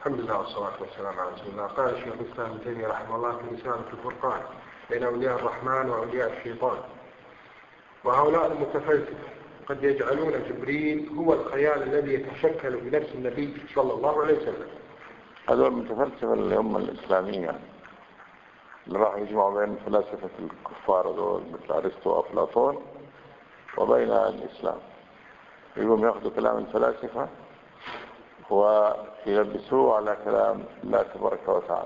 الحمد لله والصلاة والسلام على رسول الله. قال الشيخ الإسلام ابن تيمية رحمه الله في رسالة الفرقان بين أولياء الرحمن وأولياء الشيطان: وهؤلاء المتفلسفة قد يجعلون جبريل هو الخيال الذي يتشكل بنفس النبي صلى الله عليه وسلم. هذول المتفلسفة اللي هم الإسلامية اللي راح يجمعوا بين فلاسفة الكفار دول مثل أرسطو وأفلاطون وبين الإسلام، يقوم يأخذوا كلام الفلاسفة ويلبسوه على كلام الله تبارك وتعالى.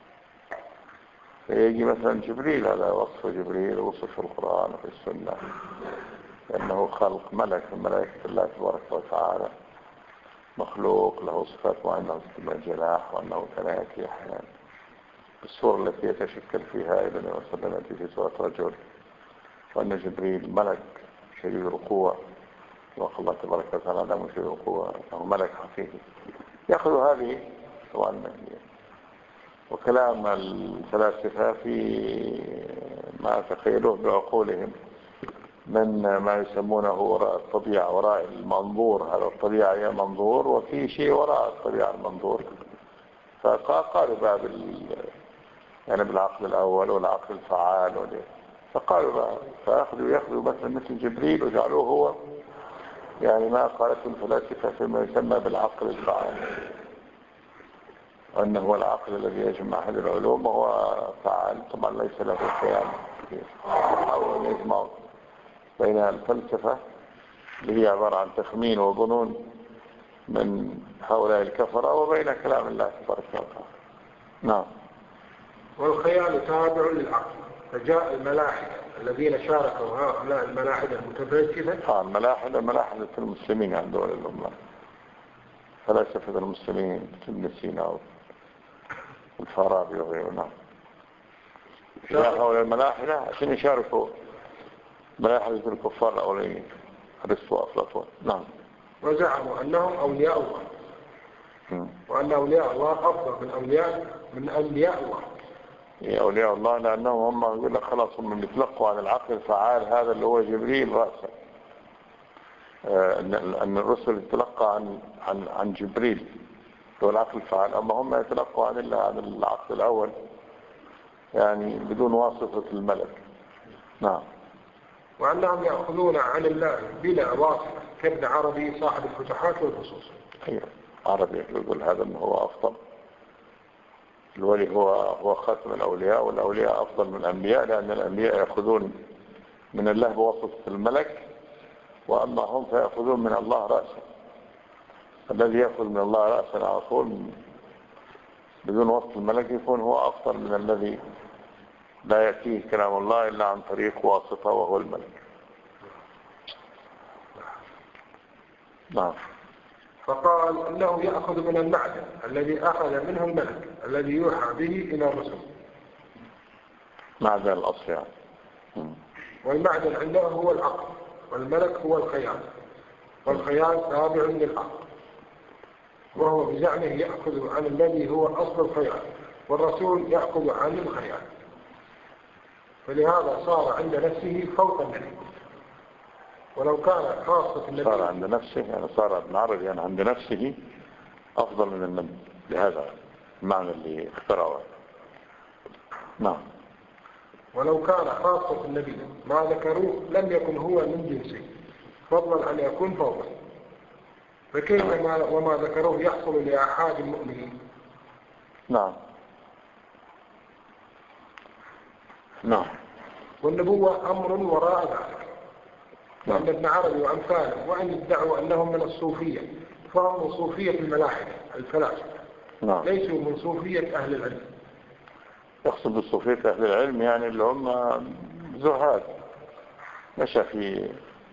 فيجي مثلا جبريل، هذا وصف جبريل وصف في القرآن وفي السنة لأنه خلق ملك من ملائكة الله تبارك وتعالى، مخلوق له صفات معينة مثل الجناح، وأنه كان يأتي أحيانا بالصورة التي يتشكل فيها ابن وسلم في صورة رجل، وأن جبريل ملك شديد القوة، وقال الله تبارك وتعالى لا شديد القوة أنه ملك حقيقي. يأخذ هذه طبعا وكلام الفلاسفة في ما تخيلوه بعقولهم من ما يسمونه وراء الطبيعة، وراء المنظور. هذا الطبيعة هي منظور، وفي شيء وراء الطبيعة المنظور. فقالوا بقى يعني بالعقل الأول والعقل الفعال فقالوا بقى فيأخذوا مثل جبريل وجعلوه هو يعني ما قالته الفلاسفة فيما يسمى بالعقل الفعال، وأنه هو العقل الذي يجمع هذه العلوم وهو فعال. طبعا ليس له خيال أو يجمع بين الفلسفة اللي هي عبارة عن تخمين وظنون من هؤلاء الكفرة وبين كلام الله تبارك وتعالى. نعم. والخيال تابع للعقل، فجاء الملاحدة الذين شاركوا هؤلاء الملاحدة المتفلسفة. الملاحدة المسلمين عندهم الأمة، فلاسفة المسلمين ابن سينا والفارابي وغيره. نعم. جاء هؤلاء الملاحدة عشان يشاركوا ملاحدة الكفار الأولين أرسطو وأفلاطون. نعم. وزعموا أنهم أولياء الله، وأن أولياء الله أفضل من أنبياء الله. أولياء الله لأنهم هم يقول لك خلاص هم بيتلقوا عن العقل الفعال هذا اللي هو جبريل رأسا. أن الرسل يتلقى عن جبريل هو العقل الفعال، أما هم يتلقوا عن العقل الأول يعني بدون واسطة الملك. نعم. وأنهم يأخذون عن الله بلا واسطة كابن عربي صاحب الفتوحات والفصوص. أيوة، عربي يقول هذا أنه هو أفضل، الولي هو خاتم الأولياء، والأولياء أفضل من الأنبياء لأن الأنبياء يأخذون من الله بواسطة الملك، وأما هم فيأخذون من الله رأسا. الذي يأخذ من الله رأسا على طول بدون واسطة الملك يكون هو أفضل من الذي لا يأتيه كلام الله إلا عن طريق واسطة وهو الملك. نعم. فقال انه يأخذ من المعدن الذي أخذ منه الملك الذي يوحى به إلى الرسل. معدن الأصل يعني. والمعدن عنده هو العقل، والملك هو الخيال، والخيال تابع للعقل، وهو بزعمه يأخذ عن الذي هو أصل الخيال، والرسول يأخذ عن الخيال، فلهذا صار عند نفسه فوق النبي. ولو كان خاصة النبي صار عند نفسه يعني صار ابن عربي يعني عند نفسه أفضل من النبي، بهذا المعنى اللي اخترعه. نعم. ولو كان خاصة النبي ما ذكروه لم يكن هو من جنسه فضلا أن يكون فوقه، فكيف وما ذكروه يحصل لأحد المؤمنين. نعم. نعم. والنبوة أمر وراء ذلك، لأن ابن عربي وأمثاله وأن يدعوا أنهم من الصوفية فهم من صوفية الملاحدة الفلاسفة. نعم. ليسوا من صوفية أهل العلم. يقصد بالصوفية أهل العلم يعني اللي هم زهاد مشى في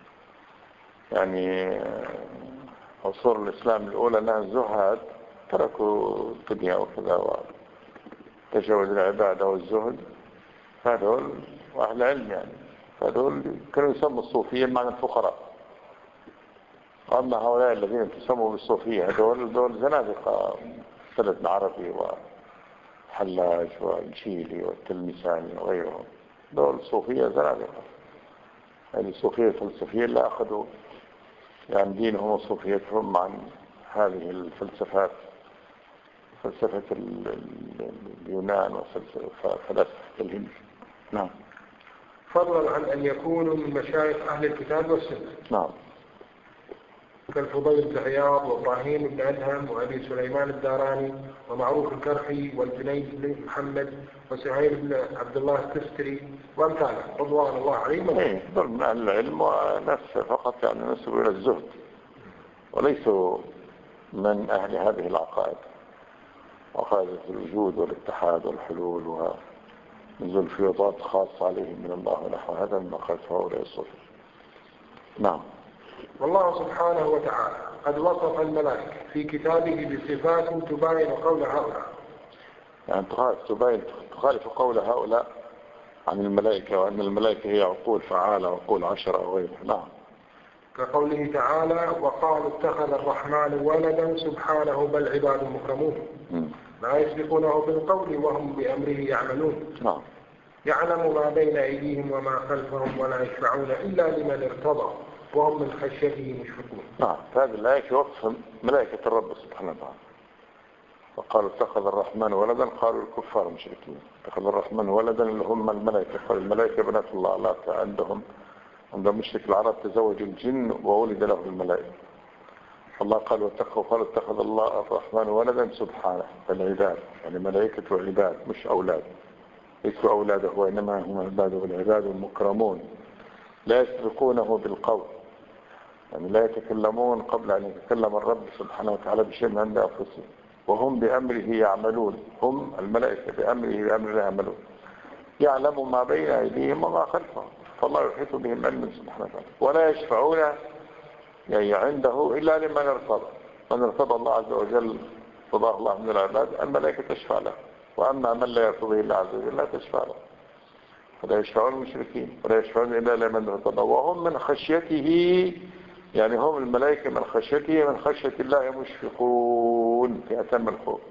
يعني عصور الإسلام الأولى أنها الزهاد تركوا الدنيا وكذا وتجاوز العبادة والزهد، هذول أهل علم يعني، هذول كانوا يسموا الصوفية معنى الفقراء. أما هؤلاء الذين تسموا بالصوفية هذول زنادقة مثل ابن عربي وحلاج والجيلي والتلمساني وغيرهم، دول صوفية زنادقة يعني الصوفية الفلسفية اللي أخذوا يعني دينهم وصوفيتهم عن هذه الفلسفات فلسفة اليونان وفلسفة الهند. نعم. فضلا عن أن يكونوا من مشايخ أهل الكتاب والسنة. نعم. كالفضيل بن عياض وإبراهيم بن أدهم وأبي سليمان الداراني ومعروف الكرخي والجنيد بن محمد وسهيل بن عبد الله التستري وأمثاله رضوان الله عليهم. إيه دول من أهل العلم وناس فقط يعني نسبوا إلى الزهد وليسوا من أهل هذه العقائد، عقائد الوجود والاتحاد والحلول ونزول فيضات خاصة عليهم من الله ونحو هذا ما قالت هؤلاء الصوفية. نعم. والله سبحانه وتعالى قد وصف الملائكة في كتابه بصفات تباين قول هؤلاء، يعني تخالف قول هؤلاء عن الملائكة، وأن الملائكة هي عقول فعالة وعقول عشرة وغيرها. نعم. كقوله تعالى وقالوا اتخذ الرحمن ولدا سبحانه بل عباد مكرمون لا يسبقونه بالقول وهم بأمره يعملون. نعم. يعلم ما بين أيديهم وما خلفهم ولا يشفعون إلا لمن ارتضى وهم من خشيته مشفقون. نعم. هذه الآية في وصف ملائكة الرب سبحانه وتعالى. وقالوا اتخذ الرحمن ولدا، قالوا الكفار مشركين اتخذ الرحمن ولدا اللي هم الملائكة، قال الملائكة بنات الله، لا عند مشرك العرب تزوج الجن وولد له الملائكة. الله قال قالوا اتخذ الله الرحمن ولدا سبحانه، العباد يعني ملائكة وعباد مش أولاد، ليسوا أولاده وإنما هم عباده والعباد المكرمون لا يسبقونه بالقول، يعني لا يتكلمون قبل أن يتكلم الرب سبحانه وتعالى بشيء من عند أنفسهم، وهم بأمره يعملون، هم الملائكة بأمره يعملون. يعلم ما بين أيديهم وما خلفهم، فالله يحيط بهم علما سبحانه وتعالى. ولا يشفعون يعني عنده إلا لمن ارتضى، من ارتضى الله عز وجل رضاه الله من العباد الملائكة تشفع له، وأما من لا يرتضي الله عز وجل لا تشفع له. فلا يشفعون المشركين ولا يشفعون إلا لمن ارتضى وهم من خشيته، يعني هم الملائكة من خشيته من خشية الله مشفقون في أتم الخوف،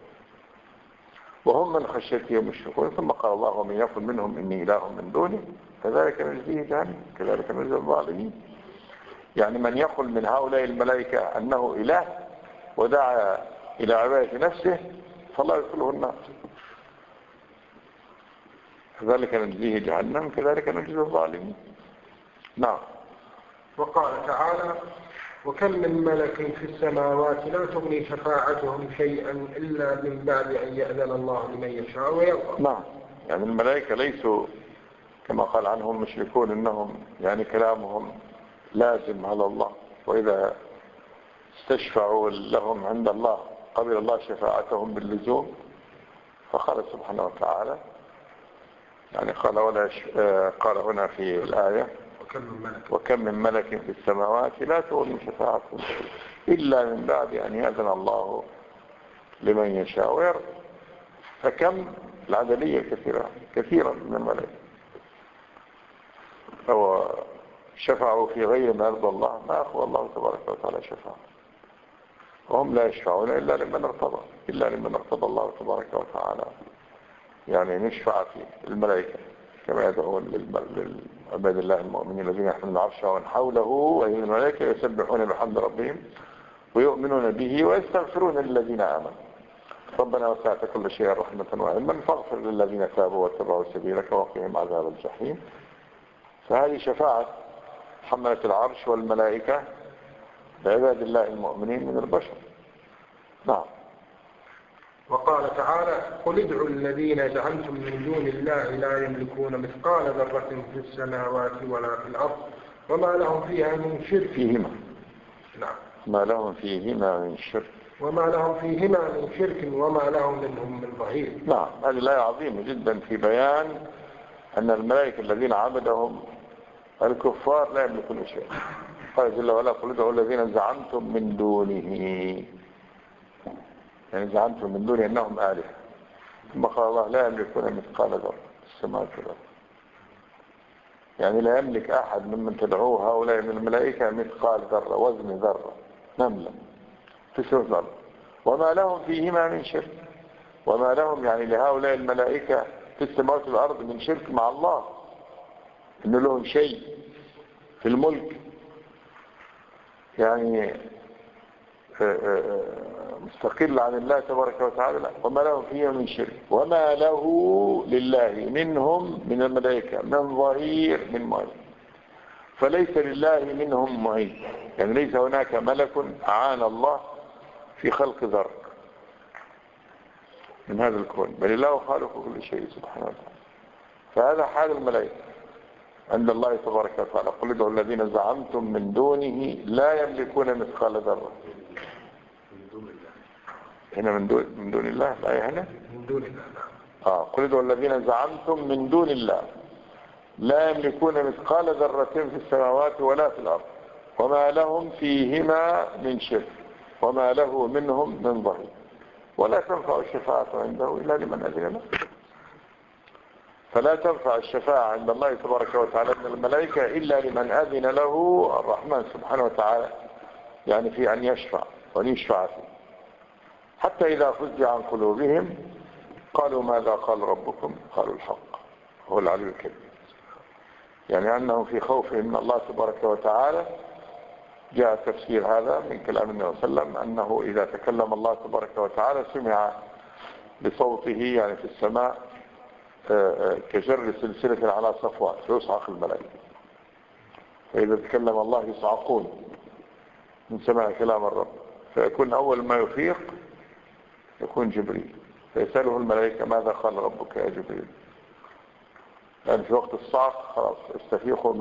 وهم من خشيته مشفقون. ثم قال الله ومن يقل منهم إني إله من دونه كذلك نجزيه جهنم كذلك نجزي الظالمين. يعني من يقل من هؤلاء الملائكة أنه إله ودعا إلى عبادة نفسه فالله يدخله النار، كذلك نجزيه جهنم كذلك نجزي الظالمين. نعم. وقال تعالى وكم من ملك في السماوات لا تغني شفاعتهم شيئا إلا من بعد أن يأذن الله لمن يشاء ويرضى. نعم. يعني الملائكة ليسوا كما قال عنهم مشركون إنهم يعني كلامهم لازم على الله، وإذا استشفعوا لهم عند الله قبل الله شفاعتهم باللزوم. فقال سبحانه وتعالى يعني قال هنا في الآية وكم من ملك في السماوات لا تغني شفاعتهم إلا من بعد أن يأذن الله لمن يشاء ويرضى. فكم العددية كثيرة من الملائكة أو شفعوا في غير ما يرضى الله ما أخوى الله تبارك وتعالى شفاعة، وهم لا يشفعون إلا لمن ارتضى الله تبارك وتعالى، يعني نشفع في الملائكة كما يدعون للعباد الله المؤمنين الذين يحملون العرش ومن حوله وهي الملائكة يسبحون بحمد ربهم ويؤمنون به ويستغفرون للذين آمنوا ربنا وسعت كل شيء رحمة وعلما فاغفر للذين تابوا واتبعوا سبيلك وقهم عذاب الجحيم. فهذه شفاعة حملة العرش والملائكة بعباد الله المؤمنين من البشر. نعم. وقال تعالى قل ادعوا الذين زعمتم من دون الله لا يملكون مثقال ذرة في السماوات ولا في الأرض وما لهم فيها من شرك فيهما. نعم. ما لهم فيهما من شرك وما لهم فيهما من شرك وما لهم منهم من ظهير. نعم. هذه الآية عظيمة جدا في بيان أن الملائكة الذين عبدهم الكفار لا يملكون شيء. قال جل وعلا قل ادعوا الذين زعمتم من دونه، يعني زعمتم من دونه أنهم آلهة. ثم قال الله لا يملكون مثقال ذرة في السماوات والأرض، يعني لا يملك أحد ممن تدعوه هؤلاء من الملائكة مثقال ذرة، وزن ذرة نملة في سور الأرض. وما لهم فيهما من شرك، وما لهم يعني لهؤلاء الملائكة في السماوات والأرض من شرك مع الله، إن لهم شيء في الملك يعني مستقل عن الله تبارك وتعالى، لا. وما له فيها من شرك، وما له لله منهم من الملائكة من ظهير من معين، فليس لله منهم معين، يعني ليس هناك ملك أعان الله في خلق ذر من هذا الكون، بل الله خالق كل شيء سبحانه وتعالى. فهذا حال الملائكة عند الله تبارك وتعالى. قل ادعوا الذين زعمتم من دونه لا يملكون مثقال ذرة. هنا من دون الله، لا هنا من دون الله. قل ادعوا الذين زعمتم من دون الله لا يملكون مثقال ذرة في السماوات ولا في الأرض وما لهم فيهما من شرك وما له منهم من ظهير ولا تنفع الشفاعة عنده إلا لمن أذن له. فلا تنفع الشفاعة عند الله تبارك وتعالى من الملائكة إلا لمن أذن له الرحمن سبحانه وتعالى، يعني في أن يشفع وأن يشفع فيه. حتى إذا فزع عن قلوبهم قالوا ماذا قال ربكم؟ قالوا الحق هو العلي الكبير. يعني أنهم في خوفهم من الله تبارك وتعالى. جاء تفسير هذا من كلام النبي صلى الله عليه وسلم أنه إذا تكلم الله تبارك وتعالى سمع بصوته يعني في السماء كجر سلسلة على صفوان فيصعق الملائكة، فإذا تكلم الله يصعقون من سماع كلام الرب، فيكون أول ما يفيق يكون جبريل فيسأله الملائكة ماذا قال ربك يا جبريل؟ لأن في وقت الصعق خلاص استفيقوا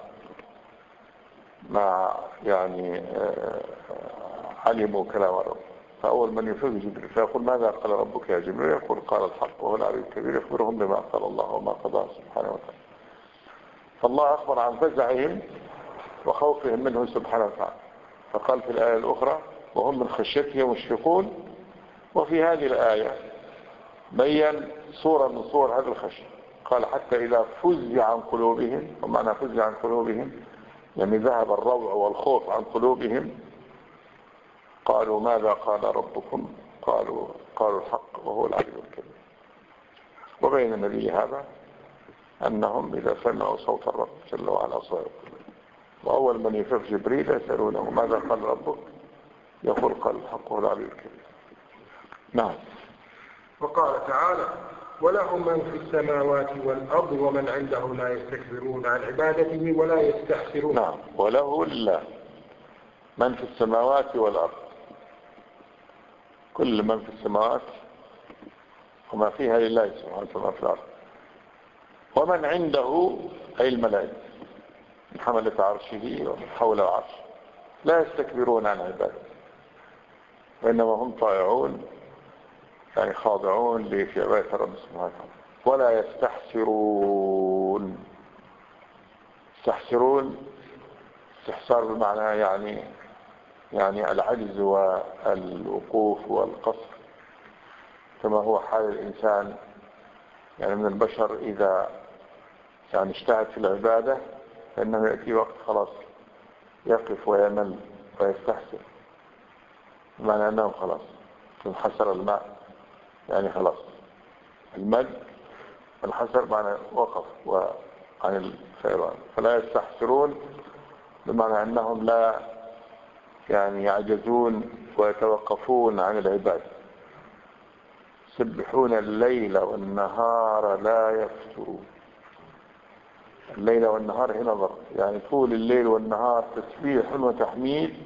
ما يعني علموا كلام الرب، فأول من يفيق جبريل فيقول ماذا قال ربك يا جبريل؟ يقول قال الحق وهو العلي الكبير، يخبرهم بما قال الله وما قضاه سبحانه وتعالى. فالله أخبر عن فزعهم وخوفهم منه سبحانه وتعالى، فقال في الآية الأخرى وهم من خشيته مشفقون. وفي هذه الآية بين صورة من صور هذا الخشية، قال حتى إذا فزع عن قلوبهم، ومعنى فزع عن قلوبهم يعني ذهب الروع والخوف عن قلوبهم، قالوا ماذا قال ربكم؟ قالوا الحق وهو العلي الكبير. وبين النبي هذا أنهم إذا سمعوا صوت الرب جل وعلا صائق، وأول من يفيق جبريل يسألونه ماذا قال ربك؟ يقول قال الحق وهو العلي الكبير. نعم. وقال تعالى وله من في السماوات والأرض ومن عنده لا يستكبرون عن عبادته ولا يستحسرون. نعم. وله لله من في السماوات والأرض، كل من في السماوات وما فيها لله سبحانه وتعالى في الأرض، ومن عنده أي الملائكة من حملة عرشه ومن حول العرش لا يستكبرون عن عبادته وإنما هم طائعون يعني خاضعون في عبادة الرب سبحانه وتعالى. ولا يستحسرون. يستحسرون استحسار بمعنى يعني العجز والوقوف والقصر، كما هو حال الإنسان يعني من البشر إذا يعني اجتهد في العبادة فإنه يأتي وقت خلاص يقف ويمل ويستحسر، بمعنى أنه خلاص انحسر الماء، يعني خلاص المد انحسر معنى وقف عن الفيضان. فلا يستحسرون بمعنى أنهم لا يعني يعجزون ويتوقفون عن العبادة. يسبحون الليل والنهار لا يفترون. الليل والنهار هنا ضرب، يعني طول الليل والنهار تسبيح وتحميد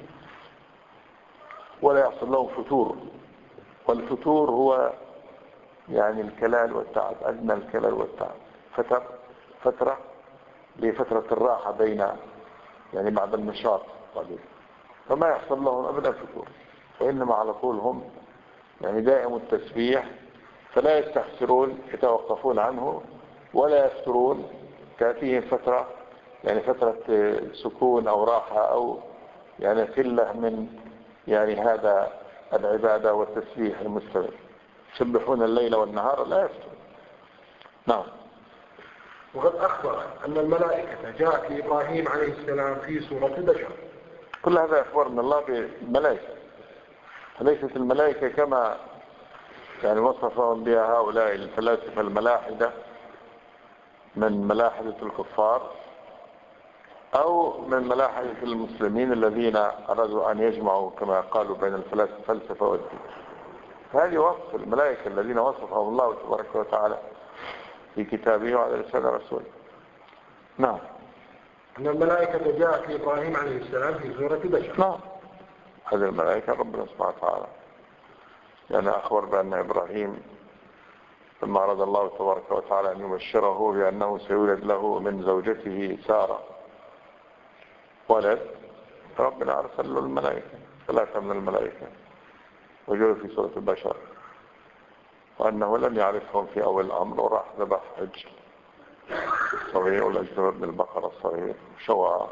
ولا يحصل لهم فتور. والفتور هو يعني الكلال والتعب، أدنى الكلال والتعب. فترة لفترة الراحة بين يعني بعد النشاط قليل، فما يحصل لهم أبدا فتور، وإنما على طول هم يعني دائم التسبيح. فلا يستحسرون يتوقفون عنه ولا يفترون، تأتيهم فترة يعني فترة سكون أو راحة أو يعني قلة من يعني هذا العبادة والتسبيح المستمر. يسبحون الليل والنهار لا يفترون. نعم. وقد أخبر أن الملائكة جاءت لإبراهيم عليه السلام في صورة بشر. كل هذا أخبر من الله بالملائكة، فليست الملائكة كما يعني وصفهم بها هؤلاء الفلاسفة الملاحدة من ملاحدة الكفار، أو من ملاحدة المسلمين الذين أرادوا أن يجمعوا كما قالوا بين الفلسفة والدين. هذه وصف الملائكة الذين وصفهم الله تبارك وتعالى في كتابه وعلى لسان رسوله. نعم. أن الملائكة جاءت في إبراهيم عليه السلام في سورة بشر. نعم، هذه الملائكة ربنا سبحانه وتعالى لأن أخبر بأن إبراهيم لما أراد الله تبارك وتعالى أن يبشره بأنه سيولد له من زوجته سارة ولد، ربنا أرسل له الملائكة 3 من الملائكة وجوه في سورة البشر، وأنه لم يعرفهم في أول الأمر وراح ذبح عجل صغير والأجدر من البقرة الصغير شوى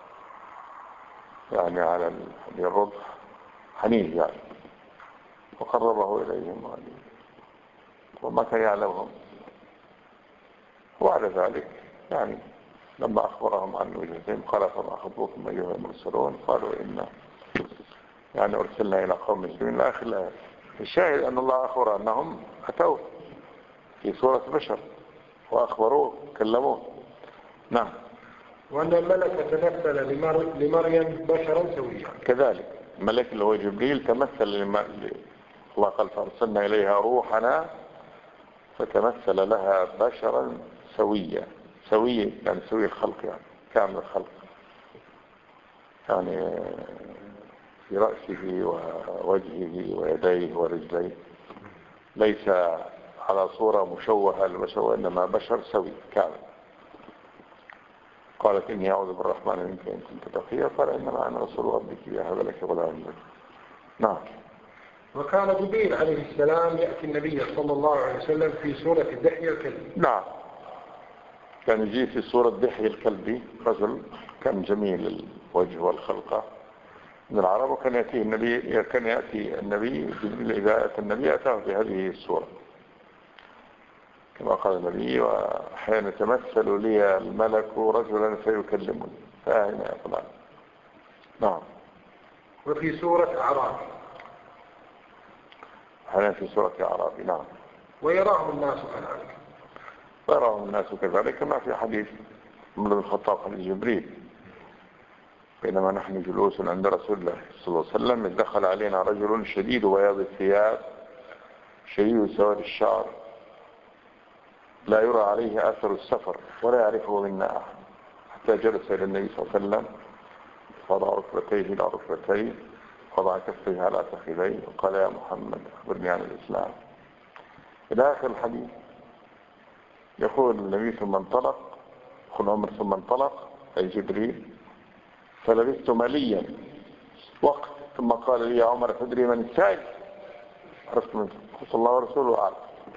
يعني على الرضع حنين يعني وقربه إليهم وما كان يعلمهم. وعلى ذلك يعني لما أخبرهم عن وجهتهم قال فما خطبكم أيها المرسلون قالوا إنا يعني أرسلنا إلى قوم مسلمين إلى آخر الآية. الشاهد أن الله أخبر أنهم أتوه في سورة بشر وأخبروه كلموه. نعم. وأن الملك تمثل لمريم بشرا سويا. كذلك الملك اللي هو جبريل تمثل الله قال فأرسلنا إليها روحنا فتمثل لها بشرا سويا. سوي يعني سوي الخلق يعني كامل الخلق يعني في رأسه ووجهه ويديه ورجليه ليس على صورة مشوهة لبشر إنما بشر سوي كامل. قالت إني أعوذ بالرحمن منك إن كنت تقيا قال إنما أنا رسول ربك لأهب لك غلاما زكيا. نعم. وكان جبريل عليه السلام يأتي النبي صلى الله عليه وسلم في سورة دحية الكلب. نعم، كان يجي في سورة دحية الكلبي رجل كان جميل الوجه والخلقة من العرب، وكان يأتي النبي جبريل إذا أتى النبي أتاه في هذه السورة كما قال النبي وأحيانا يتمثل لي الملك رجلا فيكلمني فأهنا يا فلان. نعم. وفي سورة أعراف. أحيانا في سورة أعراف. نعم. ويراهم الناس كذلك. ويراهم الناس كذلك كما في حديث عمر بن الخطاب حديث جبريل بينما نحن جلوس عند رسول الله صلى الله عليه وسلم إذ دخل علينا رجل شديد بياض الثياب شديد سواد الشعر لا يرى عليه أثر السفر ولا يعرفه منا أحد حتى جلس إلى النبي صلى الله عليه وسلم وضع ركبتيه إلى ركبتيه وضع كفيه على فخذيه وقال يا محمد أخبرني عن الإسلام إلى آخر الحديث. يقول النبي ثم انطلق يقول عمر ثم انطلق أي جبريل فلبثت مليا وقت ثم قال لي يا عمر تدري من السائل؟ عرفت من قلت الله ورسوله أعلم.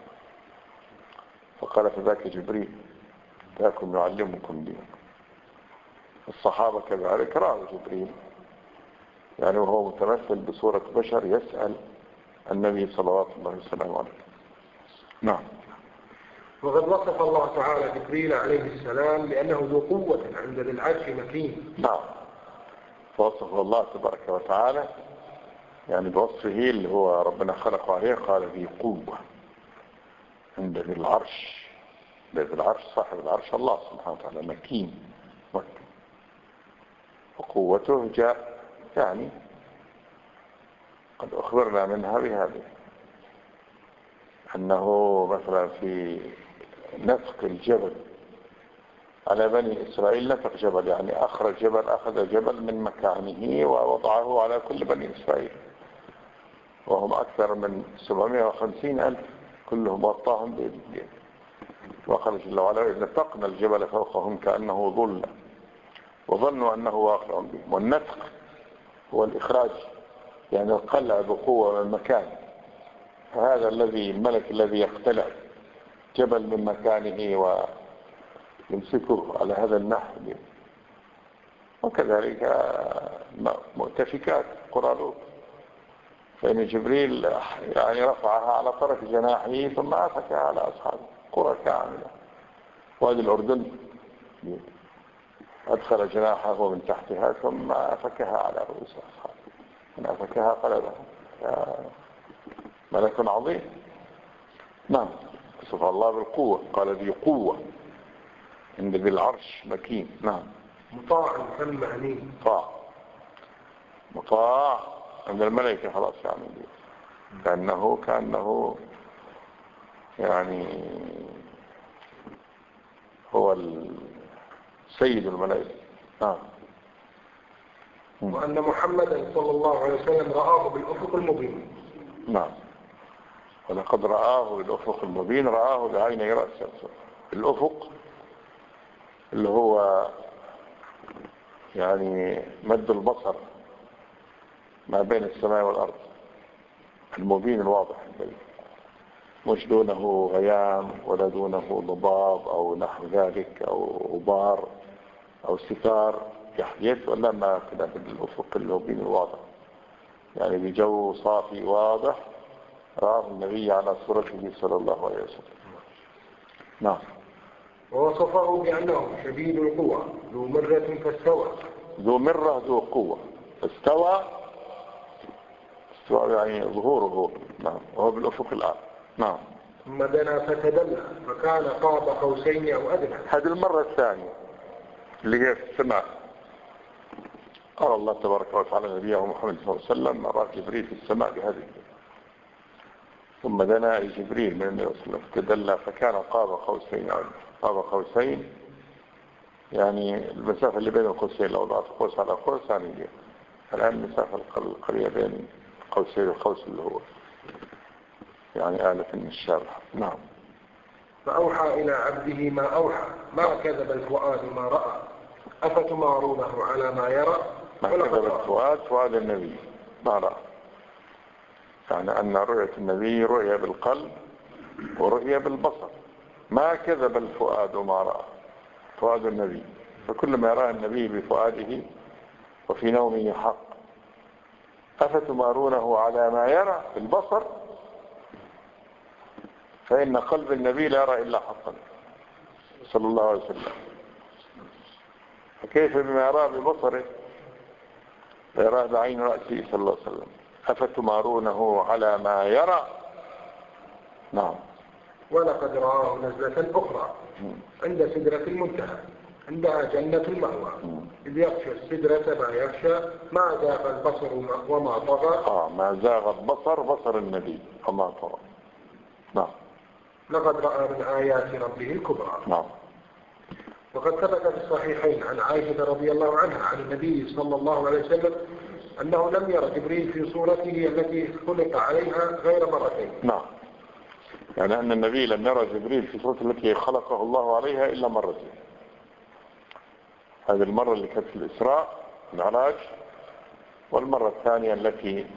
فقال فذاك جبريل ذاكم يعلمكم دينكم. الصحابة كذلك رأوا جبريل يعني وهو متمثل بصورة بشر يسأل النبي صلوات الله وسلامه عليه. نعم. وقد وصف الله تعالى جبريل عليه السلام بأنه ذو قوة عند ذي العرش مكين. نعم. فوصف الله تبارك وتعالى يعني بوصفه اللي هو ربنا خلقه عليه قال ذي قوة عند ذي العرش. ذي العرش صاحب العرش الله سبحانه وتعالى مكين وقوته جاء يعني قد أخبرنا منها بهذه أنه مثلا في نفق الجبل على بني إسرائيل نفق جبل يعني أخذ جبل من مكانه ووضعه على كل بني إسرائيل وهم أكثر من 750,000 كلهم وطاهم بيد. وقال جل وعلا إذ نفقنا الجبل فوقهم كأنه ظل وظنوا أنه واقع بهم. والنفق هو الإخراج يعني القلع بقوة من مكان. فهذا الملك الذي يقتلع جبل من مكانه ويمسكه على هذا النحو. وكذلك مؤتفكات قرالوت فإن جبريل يعني رفعها على طرف جناحه ثم أفكها على أصحابه قرى كاملة. وادي الأردن أدخل جناحه من تحتها ثم أفكها على رؤوس أصحابه من أفكها قلبها ملك عظيم. نعم. وصف الله بالقوة قال ذي قوة عند ذي العرش مكين. نعم. مطاع ثم أمين. مطاع عند الملائكة خلاص يعني كأنه يعني هو سيد الملائكة. وأن محمدا صلى الله عليه وسلم رآه بالأفق المبين. نعم. ولقد رآه بالأفق المبين، رآه بعيني رأسه. الأفق اللي هو يعني مد البصر ما بين السماء والأرض، المبين الواضح، مش دونه غيام ولا دونه ضباب أو نحو ذلك أو غبار أو ستار يحدث، ولا ما كده بالأفق المبين الواضح، يعني بجو صافي واضح رآه النبي على صورته صلى الله عليه وسلم. نعم. ووصفه بأنه شديد القوى ذو مرة فاستوى. ذو مرة ذو قوة، استوى يعني ظهوره. نعم. وهو بالأفق الأعلى. نعم. ثم دنا فتدلى فكان قاب قوسين أو أدنى. هذه المرة الثانية اللي هي في السماء، قال الله تبارك وتعالى نبيه محمد صلى الله عليه وسلم رأى جبريل في السماء بهذه. ثم دنا جبريل من النبي صلى الله عليه وسلم فتدلى فكان قاب قوسين. قاب قوسين يعني المسافة اللي بين القوسين، لو ضعت قوس على قوس يعني دي الآن المسافة القريبة بين قوسين القوس اللي هو يعني آلة من الشارع. نعم. فأوحى إلى عبده ما أوحى ما كذب الفؤاد ما رأى أفتمارونه على ما يرى. ما كذب الفؤاد، فؤاد النبي ما رأى، يعني أن رؤية النبي رؤية بالقلب ورؤية بالبصر. ما كذب الفؤاد ما رأى، فؤاد النبي، فكل ما يراه النبي بفؤاده وفي نومه حق. أفتمارونه على ما يرى بالبصر، فإن قلب النبي لا يرى إلا حقا صلى الله عليه وسلم، فكيف بما يراه ببصره ويراه بعين رأسه صلى الله عليه وسلم. أفتمارونه على ما يرى. نعم. ولقد رآه نزلة أخرى عند سدرة المنتهى عندها جنة المأوى إذ يغشى السدرة ما يغشى ما زاغ البصر وما طغى. ما زاغ البصر، بصر النبي وما طغى. نعم. لقد رأى من آيات ربه الكبرى. نعم. وقد ثبت في الصحيحين عن عائشة رضي الله عنها عن النبي صلى الله عليه وسلم أنه لم ير جبريل في صورته التي خلق عليها غير مرتين. نعم. يعني أن النبي لم يرى جبريل في صورته التي خلقه الله عليها إلا مرتين. هذه المرة اللي كانت في الإسراء المعراج، والمرة الثانية التي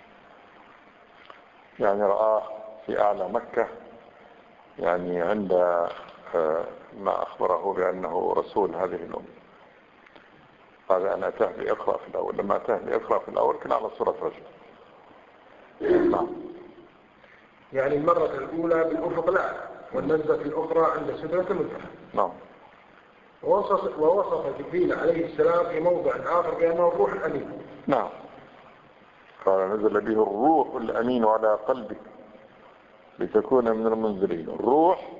يعني رآه في أعلى مكة، يعني عند ما أخبره بأنه رسول هذه الأمة. قال أنا أتاه بإقرأ في الأول، لما أتاه بإقرأ في الأول كان على صورة رجل. نعم. يعني المرة الأولى بالأفق الأعلى والنزلة الأخرى عند سدرة المنتهى. نعم. ووصف جبريل عليه السلام في موضع آخر بأنه الروح الأمين. نعم. قال نزل به الروح الأمين على قلبك لتكون من المنذرين. الروح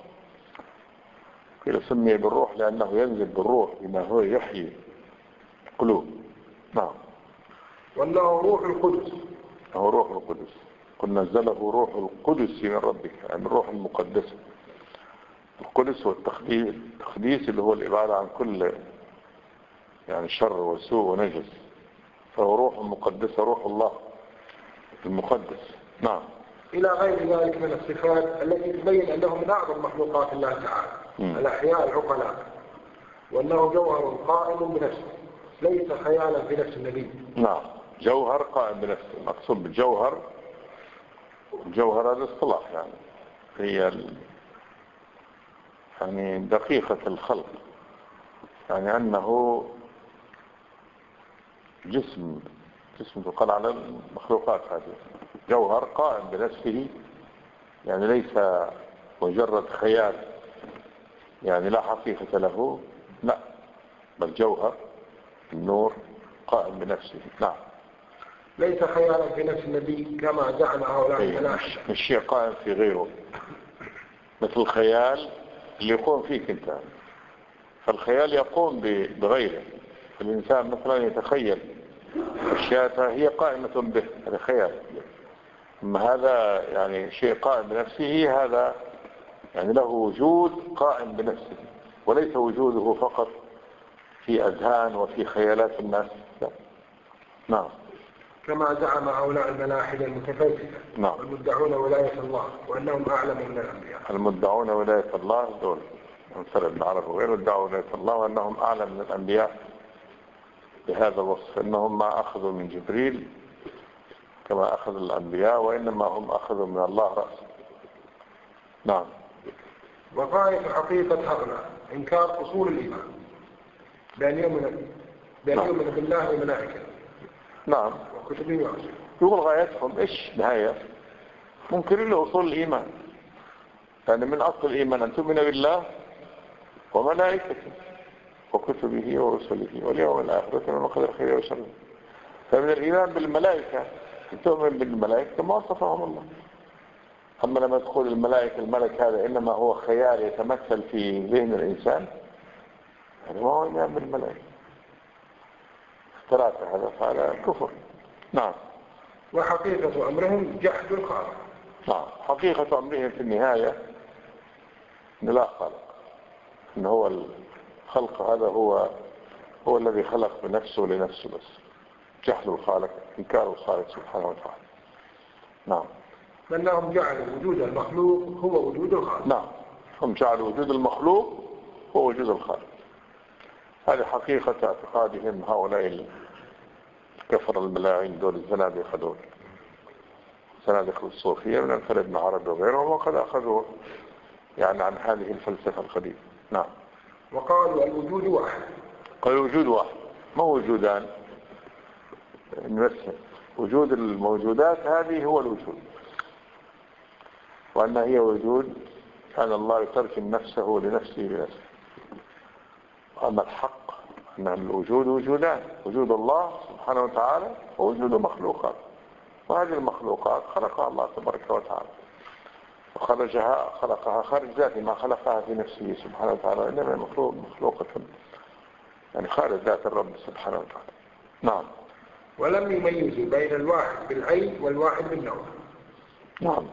قيل سمي بالروح لأنه ينزل بالروح بما هو يحيي القلوب. نعم. وأنه روح القدس. هو روح القدس، قل نزله روح القدس من ربك، يعني الروح المقدسة. القدس هو التقديس اللي هو الإبعاد عن كل يعني شر وسوء ونجس، فهو روح مقدسة، روح الله المقدس. نعم. إلى غير ذلك من الصفات التي تبين أنه من أعظم مخلوقات الله تعالى الأحياء العقلاء، وأنه جوهر قائم بنفسه ليس خيالا في نفس النبي. نعم. جوهر قائم بنفسه. المقصود بالجوهر، الجوهر هذا اصطلاح يعني هي يعني دقيقة الخلق، يعني أنه جسم تقال على المخلوقات هذه جوهر قائم بنفسه، يعني ليس مجرد خيال يعني لا حقيقة له، لا، بل جوهر النور قائم بنفسه. نعم. ليس خيالا في نفس النبي كما زعم هؤلاء الملاحدة. مش شيء قائم في غيره، مثل الخيال اللي يقوم فيك انت، فالخيال يقوم بغيره. الإنسان مثلا يتخيل أشياء هي قائمة به، هذا خيال. أما هذا يعني شيء قائم بنفسه، هذا يعني له وجود قائم بنفسه، وليس وجوده فقط في أذهان وفي خيالات الناس. لا. نعم. كما زعم هؤلاء الملاحدة المتفلسفة نعم. والمدعون ولاية الله وأنهم أعلم من الأنبياء. المدعون ولاية الله دول أمثال ابن عربي وغيره ادعوا ولاية الله وأنهم أعلم من الأنبياء بهذا الوصف، أنهم ما أخذوا من جبريل كما أخذ الأنبياء، وإنما هم أخذوا من الله رأسا. نعم. وغاية حقيقة هؤلاء إنكار أصول الإيمان بأن يؤمن بالله وملائكته. نعم. وكتبه ورسله. يقول غايتهم إيش نهاية؟ منكرين لأصول الإيمان، يعني من أصل الإيمان أن تؤمن بالله وملائكته وكتبه ورسله واليوم الآخر ومن قدر خيره وشره. فمن الإيمان بالملائكة أن تؤمن بالملائكة ما وصفهم الله. أما لما تقول الملك هذا إنما هو خيال يتمثل في ذهن الإنسان، يعني ما هو إيمان بالملائكة، اختلاف هذا فعلى كفر. نعم. وحقيقة أمرهم جحد الخالق. نعم. حقيقة أمرهم في النهاية أن لا خالق، أن هو الخلق هذا هو الذي خلق بنفسه لنفسه بس. جحد الخالق، إنكار الخالق سبحانه وتعالى. نعم. لأنهم جعلوا وجود المخلوق هو وجود الخالق. نعم. هم جعلوا وجود المخلوق هو وجود الخالق. هذه حقيقة اعتقادهم هؤلاء الكفر الملاعين دول الزنادقة دول، زنادقة الصوفية من أمثال ابن عربي وغيرهم، وقد أخذوا يعني عن هذه الفلسفة القديمة. نعم. وقالوا الوجود واحد. قالوا الوجود واحد، ما هو وجودان؟ نفسه وجود الموجودات هذه هو الوجود، وأن هي وجود كان الله يترك نفسه لنفسه بنفسه. وأما الحق أن الوجود وجودان، وجود الله سبحانه وتعالى ووجود مخلوقات، وهذه المخلوقات خلقها الله تبارك وتعالى خلقها خارج ذاته، ما خلقها في نفسه سبحانه وتعالى، إنما مخلوقة يعني خارج ذات الرب سبحانه وتعالى. نعم. ولم يميزوا بين الواحد بالعين والواحد بالنوع. نعم.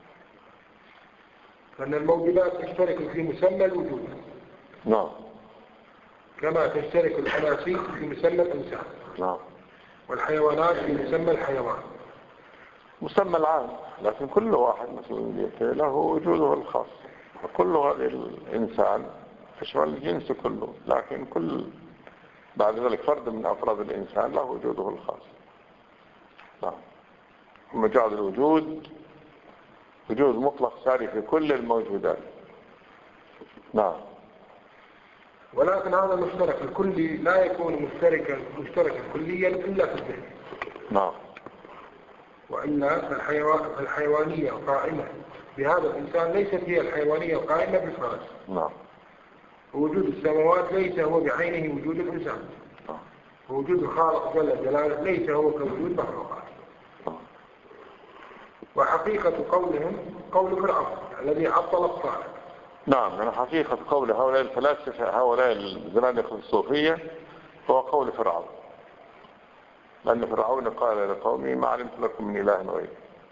فإن الموجودات تشترك في مسمى الوجود. نعم. كما تشترك الحناسيب في مسمى الإنسان. نعم. والحيوانات في مسمى الحيوان. مسمى العام، لكن كل واحد مثل له وجوده الخاص، وكل هذا الإنسان يشمل الجنس كله، لكن كل بعد ذلك فرد من أفراد الإنسان له وجوده الخاص. نعم. هم جعل الوجود وجود مطلق ساري في كل الموجودات. نعم. ولكن هذا المشترك الكلي لا يكون مشتركا كليا إلا في الذهن. نعم. وإلا الحيوانية القائمة بهذا الإنسان ليست هي الحيوانية القائمة بالفرس. نعم. ووجود السماوات ليس هو بعينه وجود الإنسان. ووجود الخالق جل جلاله ليس هو كوجود مخلوقات. وحقيقة قولهم قول فرعون الذي عطل الخالق. نعم. يعني حقيقة قول هؤلاء الفلاسفة هؤلاء الزنادقة الصوفية هو قول فرعون، لأن فرعون قال لقومه ما علمت لكم من إله غيري،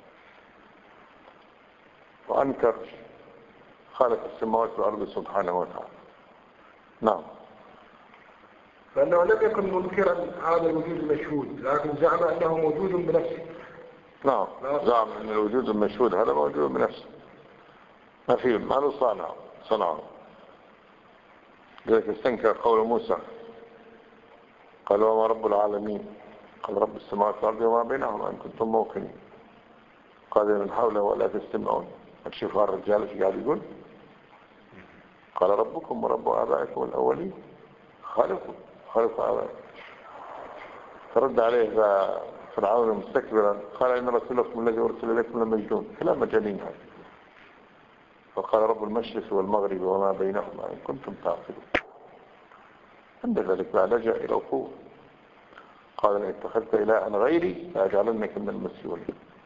وأنكر خالق السماوات والأرض سبحانه وتعالى. نعم. فأنه لم يكن منكرا هذا الوجود المشهود، لكن زعم أنه موجود بنفسه. نعم. زعم أن الوجود المشهود هذا موجود بنفسه، ما فيه ما له صنعه. لذلك استنكر قول موسى قال وما رب العالمين؟ قال رب السماوات والأرض وما بينهما إن كنتم موقنين. قال من حوله ولا تستمعون. هتشوفوا الرجال ايش قاعد يقول؟ قال ربكم ورب آبائكم الأولين، خالق آبائكم. فرد عليه فرعون مستكبرا قال إن رسولكم الذي أرسل إليكم لمجنون. كلام مجانين هذا. فقال رب المشرق والمغرب وما بينهما إن كنتم تعقلون. عند ذلك بعد لجأ إلى القوة قال إن اتخذت إلها غيري لأجعلنك من المسجونين.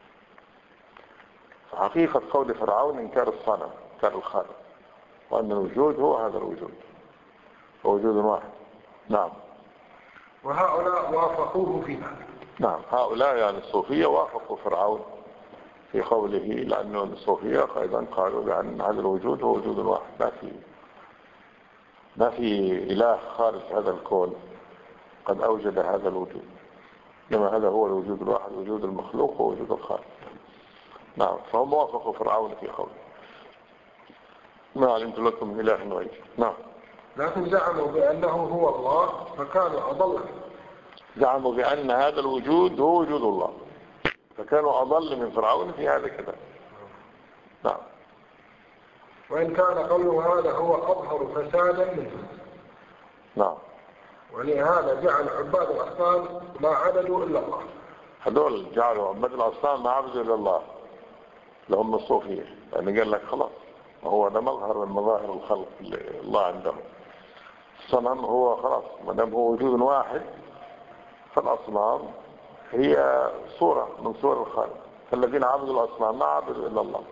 فحقيقة قول فرعون إنكار الصانع، إنكار الخالق، وأن الوجود هو هذا الوجود. ووجود واحد. نعم. وهؤلاء وافقوه في ذلك. نعم، هؤلاء يعني الصوفية وافقوا فرعون في قوله، لأنه الصوفية أيضا قالوا بأن هذا الوجود هو وجود واحد، ما في إله خارج هذا الكون قد أوجد هذا الوجود، إنما هذا هو الوجود الواحد، وجود المخلوق ووجود الخالق. نعم، فهم وافقوا فرعون في قوله ما علمت لكم من إله غيري. نعم. لكن زعموا بأنه هو الله فكانوا أضل. زعموا بأن هذا الوجود هو وجود الله، فكانوا أضل من فرعون في هذا كذا. نعم. وإن كان قوله هذا هو أظهر فسادا منه. نعم. ولهذا جعل عباد الأصنام ما عبدوا إلا الله. هذول جعلوا عباد الأصنام ما عبدوا إلا الله لهم الصوفية، يعني قال لك خلاص هو ده مظهر من مظاهر الخلق الله عندهم. الصنم هو خلاص ما دام هو وجود واحد، فالأصنام هي صورة من صور الخالق، فالذين عبدوا الأصنام ما عبدوا إلا الله.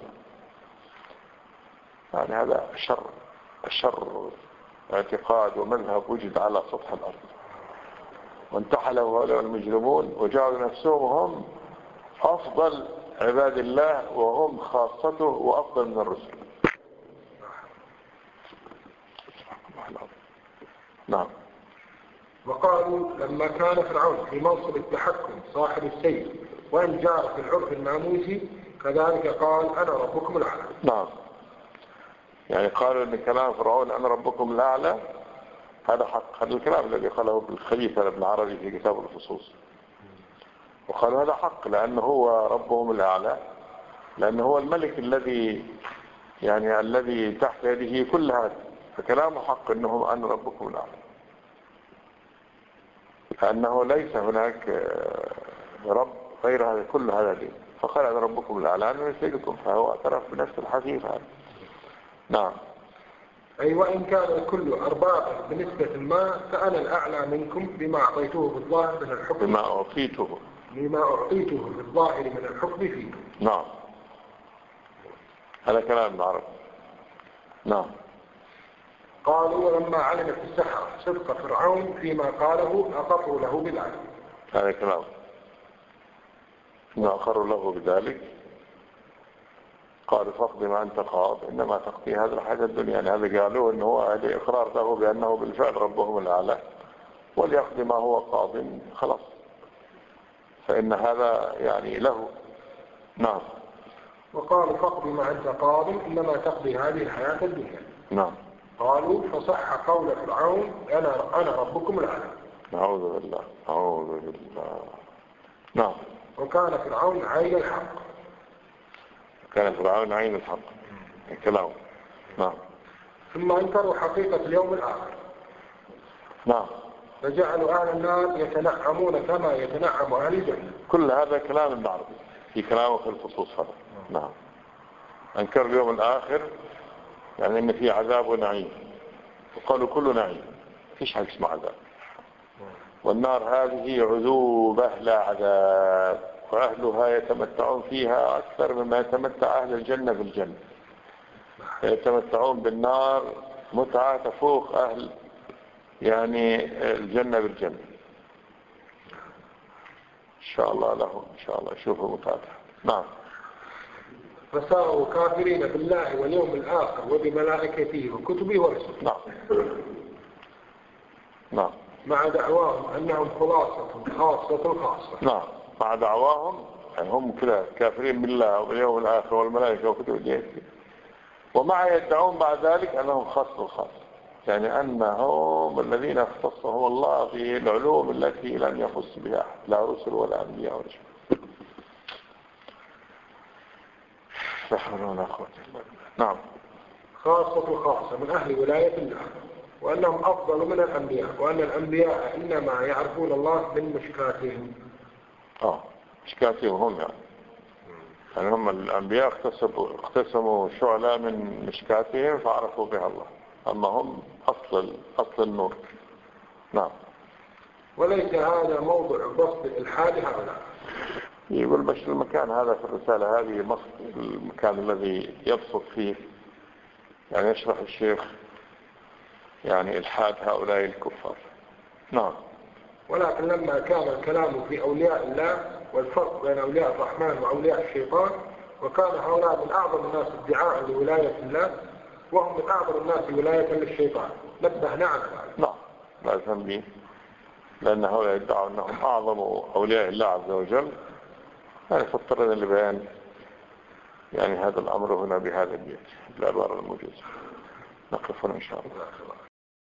يعني هذا الشر اعتقاد ومذهب وجد على سطح الأرض، وانتحله هؤلاء المجرمون وجعلوا نفسهم هم أفضل عباد الله وهم خاصته وأفضل من الرسل. نعم. وقالوا لما كان فرعون في منصب التحكم صاحب السيف وإن جار في العرف الناموسي كذلك قال أنا ربكم الأعلى. نعم، يعني قالوا ان كلام فرعون انا ربكم الاعلى هذا حق، هذا الكلام الذي قاله الخليفة ابن عربي في كتاب الفصوص، وقالوا هذا حق لانه هو ربهم الاعلى، لانه هو الملك الذي يعني الذي تحت يده كل هذا، فكلامه حق انه انا ربكم الاعلى، لانه ليس هناك رب غير هذا كل هذا دين، فقال انا ربكم الاعلى انا سيدكم، فهو اعترف بنفس الحديث هذا. نعم. أي وإن كان الكل أربابا بنسبة ما فأنا الأعلى منكم بما أعطيته في الظاهر من الحكم بما أعطيته في الظاهر من الحكم فيكم. نعم، هذا كلام العرب. نعم. قالوا ولما علمت السحرة صدق فرعون فيما قاله أقروا له بذلك. هذا كلام ما أقروا له بذلك، قالوا فاقضي ما أنت قاض إنما تقضي هذا الحياة الدنيا، يعني هذا قالوا إنه هو هذا إقرار له بأنه بالفعل ربهم الأعلى، وليقضي ما هو قاض خلاص، فإن هذا يعني له. نعم. وقالوا فاقضي ما أنت قاض إنما تقضي هذه الحياة الدنيا. نعم. قالوا فصح قول فرعون أنا ربكم الأعلى. أعوذ بالله أعوذ بالله. نعم. وكان فرعون عين الحق. كان فرعون عين الحق الكلام. نعم. ثم انكروا حقيقة اليوم الآخر. نعم. فجعلوا أهل النار يتنعمون كما يتنعم أهل الجنة. كل هذا كلام العربي في كلامه في الفصوص هذا. نعم. انكر اليوم الآخر يعني ان في عذاب ونعيم، وقالوا كل نعيم فيش حاجة اسمها عذاب، والنار هذه عذوبة لا عذاب، وأهلها يتمتعون فيها أكثر مما يتمتع أهل الجنة في الجنة، يتمتعون بالنار متعة تفوق أهل يعني الجنة بالجنة إن شاء الله لهم، إن شاء الله يشوفوا متعتها. نعم. فصاروا كافرين بالله واليوم الآخر وبملائكته وكتبه ورسله. نعم. نعم. مع دعواهم أنهم خلاصة خاصة الخاصة. نعم، مع دعواهم يعني هم كده كافرين بالله واليوم الآخر والملائكة وكتبه، ومع يدعون بعد ذلك أنهم خاصة الخاصة، يعني أنهم الذين اختصهم الله في العلوم التي لم يخص بها أحد، لا رسل ولا أنبياء ولا شيء. لا حول ولا قوة إلا بالله. نعم. خاصة الخاصة من أهل ولاية الله، وأنهم أفضل من الأنبياء، وأن الأنبياء إنما يعرفون الله من مشكاتهم. مشكاتهم هم يعني هم الأنبياء اقتسموا شعلة من مشكاتهم فعرفوا بها الله، أما هم أصل النور. نعم. وليس هذا موضع بسط الإلحاد هؤلاء. يقول مش المكان هذا في الرسالة هذه المكان الذي يبسط فيه، يعني يشرح الشيخ يعني إلحاد هؤلاء الكفار. نعم. ولكن لما كان الكلام في أولياء الله والفرق بين أولياء الرحمن وأولياء الشيطان، وكان هؤلاء من أعظم الناس ادعاء لولاية الله وهم من أعظم الناس ولاية للشيطان، نبهنا على ذلك. نعم لا ذنب، لأن هؤلاء يدعوا أنهم أعظم أولياء الله عز وجل، يعني فاضطرنا لبيان يعني هذا الأمر هنا بهذا البيت العبارة الموجودة. نقف هنا إن شاء الله.